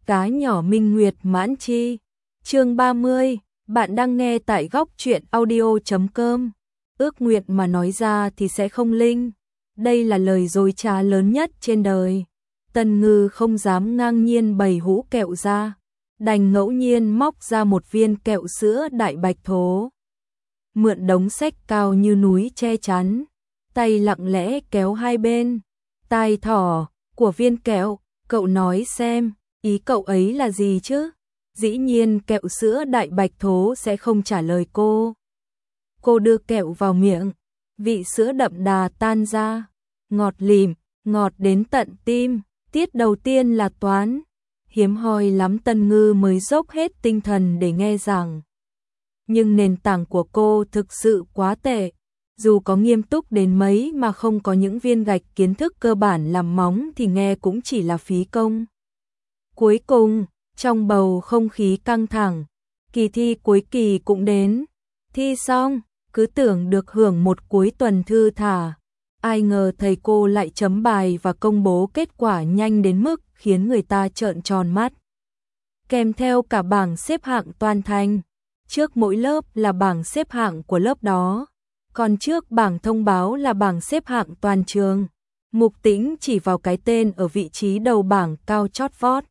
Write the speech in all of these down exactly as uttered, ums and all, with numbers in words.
Cá nhỏ minh nguyệt mãn chi. Chương ba mươi, bạn đang nghe tại góc truyện audio chấm com. Ước nguyện mà nói ra thì sẽ không linh. Đây là lời dối trá lớn nhất trên đời. Tần Ngư không dám ngang nhiên bày hũ kẹo ra, đành ngẫu nhiên móc ra một viên kẹo sữa đại bạch thố. Mượn đống sách cao như núi che chắn, tay lặng lẽ kéo hai bên tai thỏ của viên kẹo. Cậu nói xem, ý cậu ấy là gì chứ? Dĩ nhiên kẹo sữa đại bạch thố sẽ không trả lời cô. Cô đưa kẹo vào miệng, vị sữa đậm đà tan ra, ngọt lìm, ngọt đến tận tim. Tiết đầu tiên là toán, hiếm hoi lắm Tần Ngư mới dốc hết tinh thần để nghe giảng. Nhưng nền tảng của cô thực sự quá tệ, dù có nghiêm túc đến mấy mà không có những viên gạch kiến thức cơ bản làm móng thì nghe cũng chỉ là phí công. Cuối cùng, trong bầu không khí căng thẳng, kỳ thi cuối kỳ cũng đến. Thi xong, cứ tưởng được hưởng một cuối tuần thư thả. Ai ngờ thầy cô lại chấm bài và công bố kết quả nhanh đến mức khiến người ta trợn tròn mắt. Kèm theo cả bảng xếp hạng toàn thành. Trước mỗi lớp là bảng xếp hạng của lớp đó, còn trước bảng thông báo là bảng xếp hạng toàn trường. Mục Tĩnh chỉ vào cái tên ở vị trí đầu bảng cao chót vót.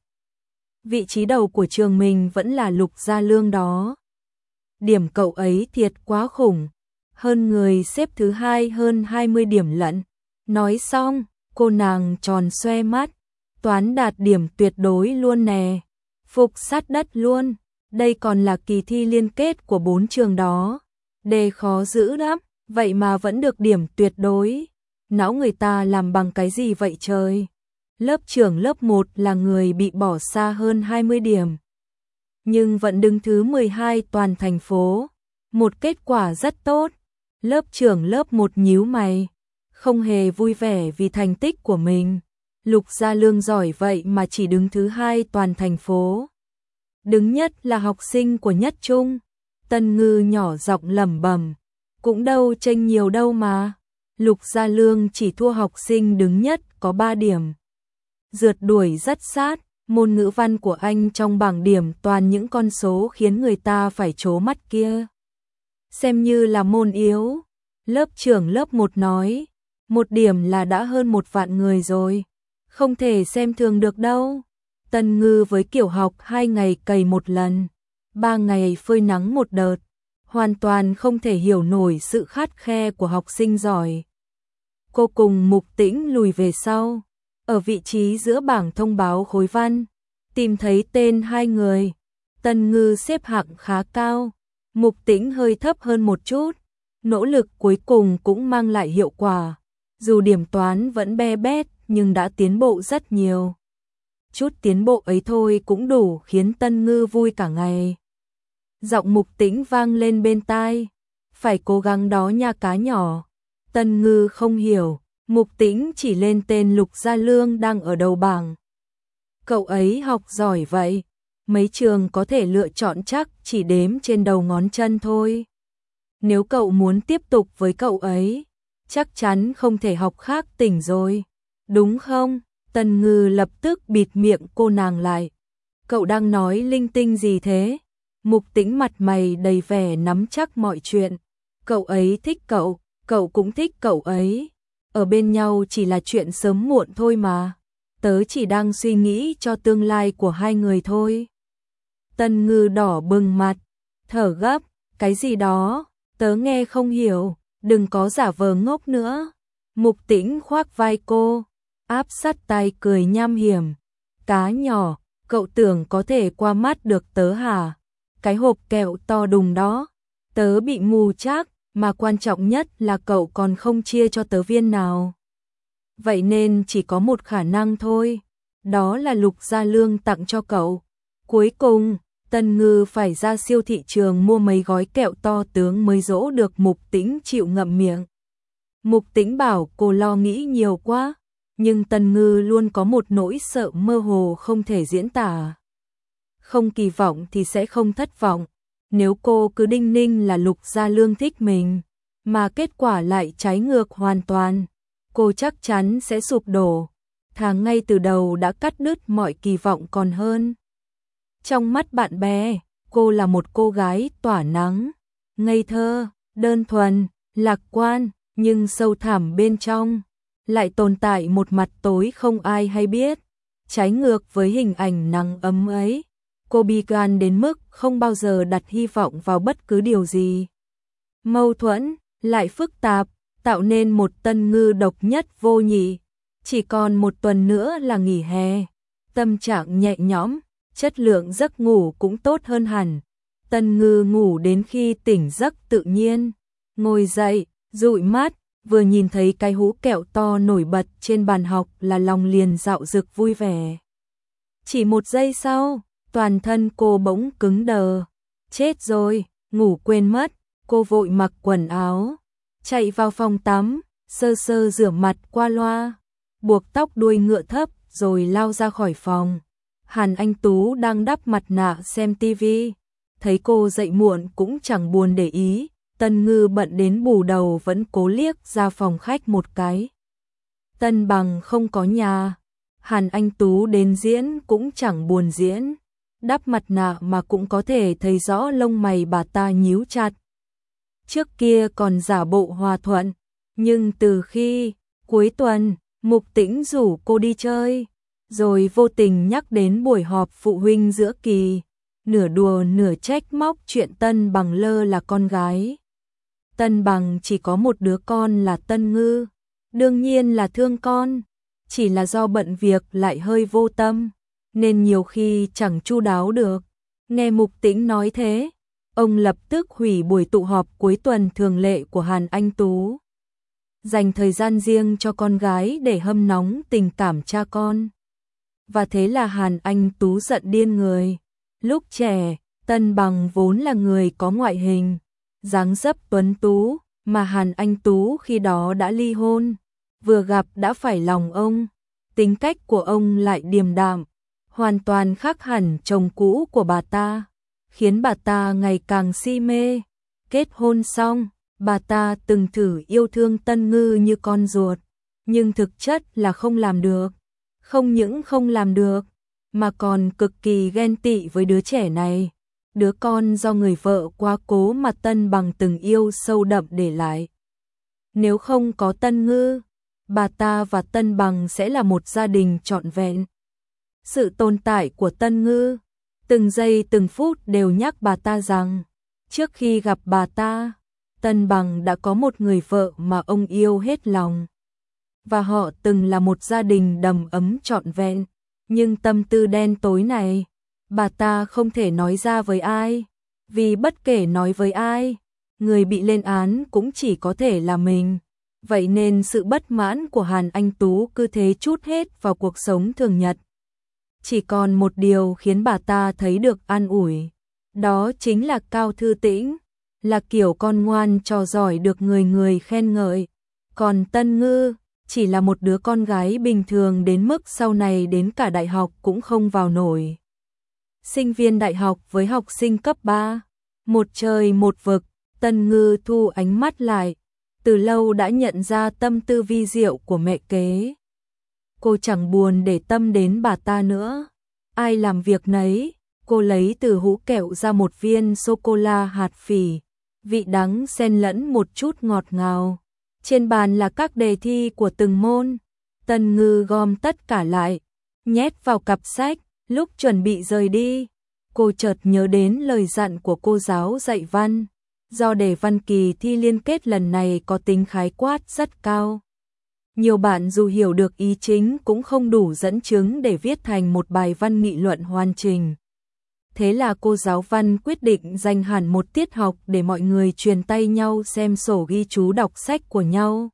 Vị trí đầu của trường mình vẫn là Lục Gia Lương đó. Điểm cậu ấy thiệt quá khủng, hơn người xếp thứ hai hơn hai mươi điểm lận. Nói xong, cô nàng tròn xoe mắt, toán đạt điểm tuyệt đối luôn nè, phục sát đất luôn. Đây còn là kỳ thi liên kết của bốn trường đó, đề khó dữ lắm, vậy mà vẫn được điểm tuyệt đối. Não người ta làm bằng cái gì vậy trời? Lớp trưởng lớp một là người bị bỏ xa hơn hai mươi điểm, nhưng vẫn đứng thứ mười hai toàn thành phố, một kết quả rất tốt. Lớp trưởng lớp một nhíu mày, không hề vui vẻ vì thành tích của mình. Lục Gia Lương giỏi vậy mà chỉ đứng thứ hai toàn thành phố. Đứng nhất là học sinh của nhất trung. Tần Ngư nhỏ giọng lẩm bẩm, cũng đâu chênh nhiều đâu mà. Lục Gia Lương chỉ thua học sinh đứng nhất có ba điểm. Rượt đuổi rất sát, môn ngữ văn của anh trong bảng điểm toàn những con số khiến người ta phải trố mắt kia. Xem như là môn yếu. Lớp trưởng lớp một nói, một điểm là đã hơn một vạn người rồi, không thể xem thường được đâu. Tần Ngư với kiểu học hai ngày cày một lần, ba ngày phơi nắng một đợt, hoàn toàn không thể hiểu nổi sự khắt khe của học sinh giỏi. Cô cùng Mục Tĩnh lùi về sau, ở vị trí giữa bảng thông báo khối văn, tìm thấy tên hai người. Tần Ngư xếp hạng khá cao, Mục Tĩnh hơi thấp hơn một chút. Nỗ lực cuối cùng cũng mang lại hiệu quả, dù điểm toán vẫn be bét nhưng đã tiến bộ rất nhiều. Chút tiến bộ ấy thôi cũng đủ khiến Tần Ngư vui cả ngày. Giọng Mục Tĩnh vang lên bên tai, phải cố gắng đó nha cá nhỏ. Tần Ngư không hiểu, Mục Tĩnh chỉ lên tên Lục Gia Lương đang ở đầu bảng. Cậu ấy học giỏi vậy, mấy trường có thể lựa chọn chắc chỉ đếm trên đầu ngón chân thôi. Nếu cậu muốn tiếp tục với cậu ấy, chắc chắn không thể học khác tỉnh rồi, đúng không? Tần Ngư lập tức bịt miệng cô nàng lại. Cậu đang nói linh tinh gì thế? Mục Tĩnh mặt mày đầy vẻ nắm chắc mọi chuyện. Cậu ấy thích cậu, cậu cũng thích cậu ấy. Ở bên nhau chỉ là chuyện sớm muộn thôi mà. Tớ chỉ đang suy nghĩ cho tương lai của hai người thôi. Tần Ngư đỏ bừng mặt, thở gấp, cái gì đó, tớ nghe không hiểu, đừng có giả vờ ngốc nữa. Mục Tĩnh khoác vai cô, áp sát tay cười nham hiểm. Cá nhỏ, cậu tưởng có thể qua mắt được tớ hả? Cái hộp kẹo to đùng đó, tớ bị mù chắc, mà quan trọng nhất là cậu còn không chia cho tớ viên nào. Vậy nên chỉ có một khả năng thôi, đó là Lục Gia Lương tặng cho cậu. Cuối cùng, Tần Ngư phải ra siêu thị trường mua mấy gói kẹo to tướng mới dỗ được Mục Tĩnh chịu ngậm miệng. Mục Tĩnh bảo cô lo nghĩ nhiều quá, nhưng Tần Ngư luôn có một nỗi sợ mơ hồ không thể diễn tả. Không kỳ vọng thì sẽ không thất vọng. Nếu cô cứ đinh ninh là Lục Gia Lương thích mình, mà kết quả lại trái ngược hoàn toàn, cô chắc chắn sẽ sụp đổ. Thà ngay từ đầu đã cắt đứt mọi kỳ vọng còn hơn. Trong mắt bạn bè, cô là một cô gái tỏa nắng, ngây thơ, đơn thuần, lạc quan, nhưng sâu thẳm bên trong lại tồn tại một mặt tối không ai hay biết. Trái ngược với hình ảnh nắng ấm ấy, cô bi quan đến mức không bao giờ đặt hy vọng vào bất cứ điều gì. Mâu thuẫn, lại phức tạp, tạo nên một Tân Ngư độc nhất vô nhị. Chỉ còn một tuần nữa là nghỉ hè, tâm trạng nhẹ nhõm, chất lượng giấc ngủ cũng tốt hơn hẳn. Tân Ngư ngủ đến khi tỉnh giấc tự nhiên, ngồi dậy, dụi mắt, vừa nhìn thấy cái hũ kẹo to nổi bật trên bàn học là lòng liền dạo dực vui vẻ. Chỉ một giây sau, toàn thân cô bỗng cứng đờ. Chết rồi, ngủ quên mất, cô vội mặc quần áo, chạy vào phòng tắm, sơ sơ rửa mặt qua loa, buộc tóc đuôi ngựa thấp rồi lao ra khỏi phòng. Hàn Anh Tú đang đắp mặt nạ xem tivi, thấy cô dậy muộn cũng chẳng buồn để ý. Tân Ngư bận đến bù đầu vẫn cố liếc ra phòng khách một cái. Tân Bằng không có nhà, Hàn Anh Tú đến diễn cũng chẳng buồn diễn, đắp mặt nạ mà cũng có thể thấy rõ lông mày bà ta nhíu chặt. Trước kia còn giả bộ hòa thuận, nhưng từ khi cuối tuần Mục Tĩnh rủ cô đi chơi, rồi vô tình nhắc đến buổi họp phụ huynh giữa kỳ, nửa đùa nửa trách móc chuyện Tân Bằng lơ là con gái. Tân Bằng chỉ có một đứa con là Tân Ngư, đương nhiên là thương con, chỉ là do bận việc lại hơi vô tâm, nên nhiều khi chẳng chu đáo được. Nghe Mục Tĩnh nói thế, ông lập tức hủy buổi tụ họp cuối tuần thường lệ của Hàn Anh Tú, dành thời gian riêng cho con gái để hâm nóng tình cảm cha con. Và thế là Hàn Anh Tú giận điên người. Lúc trẻ, Tân Bằng vốn là người có ngoại hình, dáng dấp tuấn tú, mà Hàn Anh Tú khi đó đã ly hôn, vừa gặp đã phải lòng ông. Tính cách của ông lại điềm đạm, hoàn toàn khác hẳn chồng cũ của bà ta, khiến bà ta ngày càng si mê. Kết hôn xong, bà ta từng thử yêu thương Tân Ngư như con ruột, nhưng thực chất là không làm được. Không những không làm được, mà còn cực kỳ ghen tị với đứa trẻ này, đứa con do người vợ quá cố mà Tân Bằng từng yêu sâu đậm để lại. Nếu không có Tân Ngư, bà ta và Tân Bằng sẽ là một gia đình trọn vẹn. Sự tồn tại của Tân Ngư, từng giây từng phút đều nhắc bà ta rằng, trước khi gặp bà ta, Tân Bằng đã có một người vợ mà ông yêu hết lòng. Và họ từng là một gia đình đầm ấm trọn vẹn. Nhưng tâm tư đen tối này, bà ta không thể nói ra với ai, vì bất kể nói với ai, người bị lên án cũng chỉ có thể là mình. Vậy nên sự bất mãn của Hàn Anh Tú cứ thế trút hết vào cuộc sống thường nhật. Chỉ còn một điều khiến bà ta thấy được an ủi, đó chính là Cao Thư Tĩnh, là kiểu con ngoan trò giỏi được người người khen ngợi. Còn Tân Ngư chỉ là một đứa con gái bình thường đến mức sau này đến cả đại học cũng không vào nổi. Sinh viên đại học với học sinh cấp ba, một trời một vực. Tân Ngư thu ánh mắt lại, từ lâu đã nhận ra tâm tư vi diệu của mẹ kế. Cô chẳng buồn để tâm đến bà ta nữa, ai làm việc nấy. Cô lấy từ hũ kẹo ra một viên sô-cô-la hạt phỉ, vị đắng xen lẫn một chút ngọt ngào. Trên bàn là các đề thi của từng môn. Tân Ngư gom tất cả lại, nhét vào cặp sách. Lúc chuẩn bị rời đi, cô chợt nhớ đến lời dặn của cô giáo dạy văn. Do đề văn kỳ thi liên kết lần này có tính khái quát rất cao, nhiều bạn dù hiểu được ý chính cũng không đủ dẫn chứng để viết thành một bài văn nghị luận hoàn chỉnh. Thế là cô giáo văn quyết định dành hẳn một tiết học để mọi người truyền tay nhau xem sổ ghi chú đọc sách của nhau.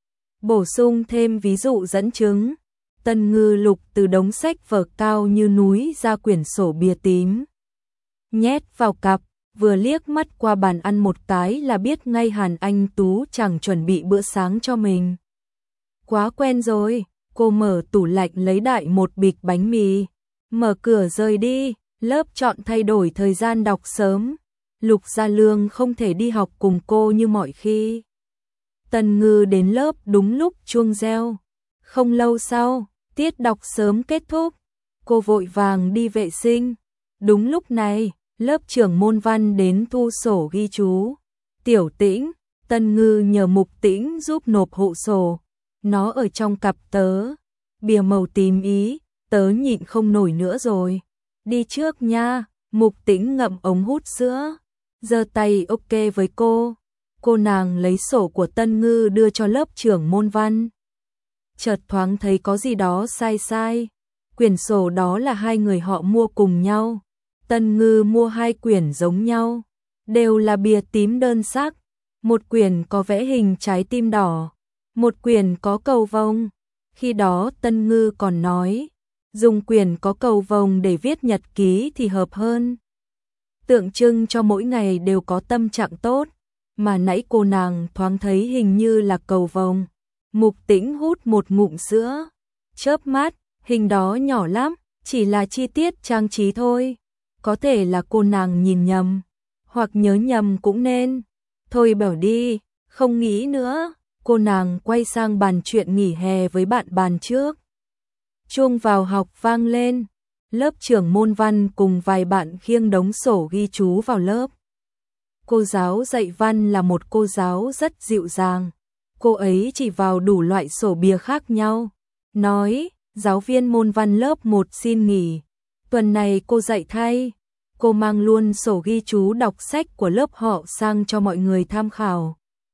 Bổ sung thêm ví dụ dẫn chứng, Tân Ngư lục từ đống sách vở cao như núi ra quyển sổ bìa tím, nhét vào cặp, vừa liếc mắt qua bàn ăn một cái là biết ngay Hàn Anh Tú chẳng chuẩn bị bữa sáng cho mình. Quá quen rồi, cô mở tủ lạnh lấy đại một bịch bánh mì, mở cửa rời đi. Lớp chọn thay đổi thời gian đọc sớm, Lục Gia Lương không thể đi học cùng cô như mọi khi. Tân Ngư đến lớp đúng lúc chuông reo. Không lâu sau, tiết đọc sớm kết thúc, cô vội vàng đi vệ sinh, Đúng lúc này, lớp trưởng môn văn đến thu sổ ghi chú. Tiểu Tĩnh, Tân Ngư nhờ Mục Tĩnh giúp nộp hộ sổ. Nó ở trong cặp tớ. Bìa màu tím ý, tớ nhịn không nổi nữa rồi. Đi trước nha. Mục Tĩnh ngậm ống hút sữa, giơ tay ok với cô. Cô nàng lấy sổ của Tân Ngư đưa cho lớp trưởng môn văn. Chợt thoáng thấy có gì đó sai sai. Quyển sổ đó là hai người họ mua cùng nhau. Tân Ngư mua hai quyển giống nhau, đều là bìa tím đơn sắc. Một quyển có vẽ hình trái tim đỏ, một quyển có cầu vồng. Khi đó Tân Ngư còn nói, dùng quyển có cầu vồng để viết nhật ký thì hợp hơn. Tượng trưng cho mỗi ngày đều có tâm trạng tốt, mà nãy cô nàng thoáng thấy hình như là cầu vồng. Mục Tĩnh hút một ngụm sữa, chớp mắt, hình đó nhỏ lắm, chỉ là chi tiết trang trí thôi. Có thể là cô nàng nhìn nhầm, hoặc nhớ nhầm cũng nên. Thôi bảo đi, không nghĩ nữa. Cô nàng quay sang bàn chuyện nghỉ hè với bạn bàn trước. Chuông vào học vang lên. Lớp trưởng môn văn cùng vài bạn khiêng đống sổ ghi chú vào lớp. Cô giáo dạy văn là một cô giáo rất dịu dàng. Cô ấy chỉ vào đủ loại sổ bìa khác nhau. Nói, giáo viên môn văn lớp một xin nghỉ. Tuần này cô dạy thay. Cô mang luôn sổ ghi chú đọc sách của lớp họ sang cho mọi người tham khảo.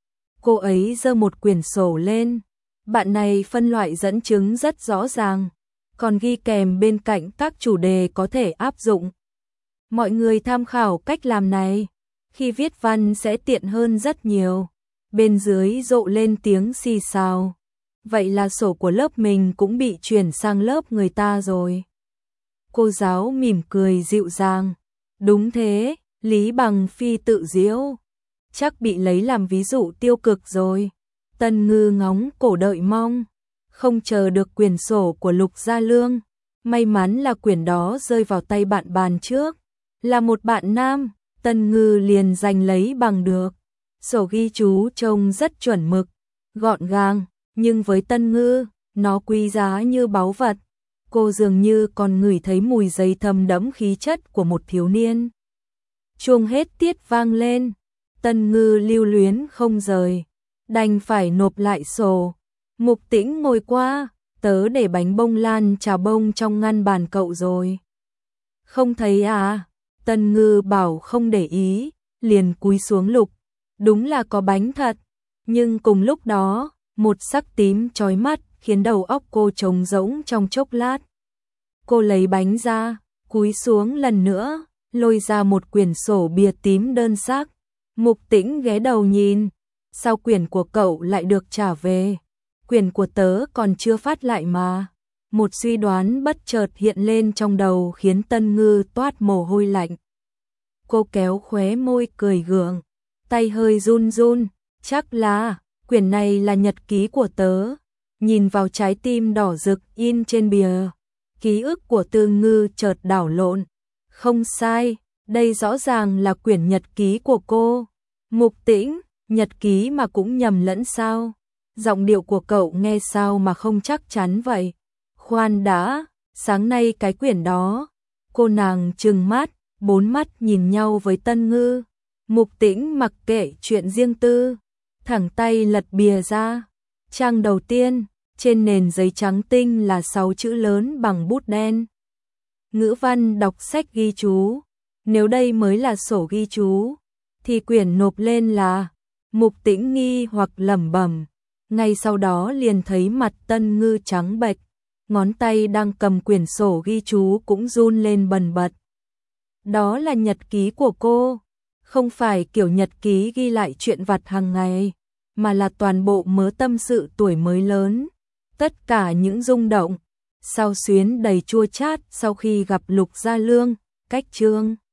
Cô ấy giơ một quyển sổ lên. Bạn này phân loại dẫn chứng rất rõ ràng, còn ghi kèm bên cạnh các chủ đề có thể áp dụng. Mọi người tham khảo cách làm này, khi viết văn sẽ tiện hơn rất nhiều. Bên dưới rộ lên tiếng xì xào. Vậy là sổ của lớp mình cũng bị chuyển sang lớp người ta rồi. Cô giáo mỉm cười dịu dàng. Đúng thế, Lý Bằng Phi tự giễu. Chắc bị lấy làm ví dụ tiêu cực rồi. Tân Ngư ngóng cổ đợi mong, không chờ được quyển sổ của Lục Gia Lương. May mắn là quyển đó rơi vào tay bạn bàn trước. Là một bạn nam, Tân Ngư liền giành lấy bằng được. Sổ ghi chú trông rất chuẩn mực, gọn gàng, nhưng với Tân Ngư, nó quý giá như báu vật. Cô dường như còn ngửi thấy mùi giấy thấm đẫm khí chất của một thiếu niên. Chuông hết tiết vang lên, Tân Ngư lưu luyến không rời, đành phải nộp lại sổ. Mục Tĩnh ngồi qua, tớ để bánh bông lan trà bông trong ngăn bàn cậu rồi. Không thấy à? Tân Ngư bảo không để ý, liền cúi xuống lục. Đúng là có bánh thật, nhưng cùng lúc đó, một sắc tím chói mắt khiến đầu óc cô trống rỗng trong chốc lát. Cô lấy bánh ra, cúi xuống lần nữa, lôi ra một quyển sổ bìa tím đơn sắc. Mục Tĩnh ghé đầu nhìn, sao quyển của cậu lại được trả về? Quyển của tớ còn chưa phát lại mà. Một suy đoán bất chợt hiện lên trong đầu khiến Tân Ngư toát mồ hôi lạnh. Cô kéo khóe môi cười gượng, tay hơi run run, chắc là quyển này là nhật ký của tớ. Nhìn vào trái tim đỏ rực in trên bìa, ký ức của Tư Ngư chợt đảo lộn. Không sai, đây rõ ràng là quyển nhật ký của cô. Mục Tĩnh, nhật ký mà cũng nhầm lẫn sao? Giọng điệu của cậu nghe sao mà không chắc chắn vậy? Khoan đã, sáng nay cái quyển đó. Cô nàng trừng mắt, bốn mắt nhìn nhau với Tân Ngư. Mục Tĩnh mặc kệ chuyện riêng tư, thẳng tay lật bìa ra. Trang đầu tiên, trên nền giấy trắng tinh là sáu chữ lớn bằng bút đen. Ngữ văn đọc sách ghi chú. Nếu đây mới là sổ ghi chú, thì quyển nộp lên là. Mục Tĩnh nghi hoặc lẩm bẩm. Ngay sau đó liền thấy mặt Tân Ngư trắng bệch, ngón tay đang cầm quyển sổ ghi chú cũng run lên bần bật. Đó là nhật ký của cô, không phải kiểu nhật ký ghi lại chuyện vặt hàng ngày, mà là toàn bộ mớ tâm sự tuổi mới lớn, tất cả những rung động, xao xuyến đầy chua chát sau khi gặp Lục Gia Lương, cách Trương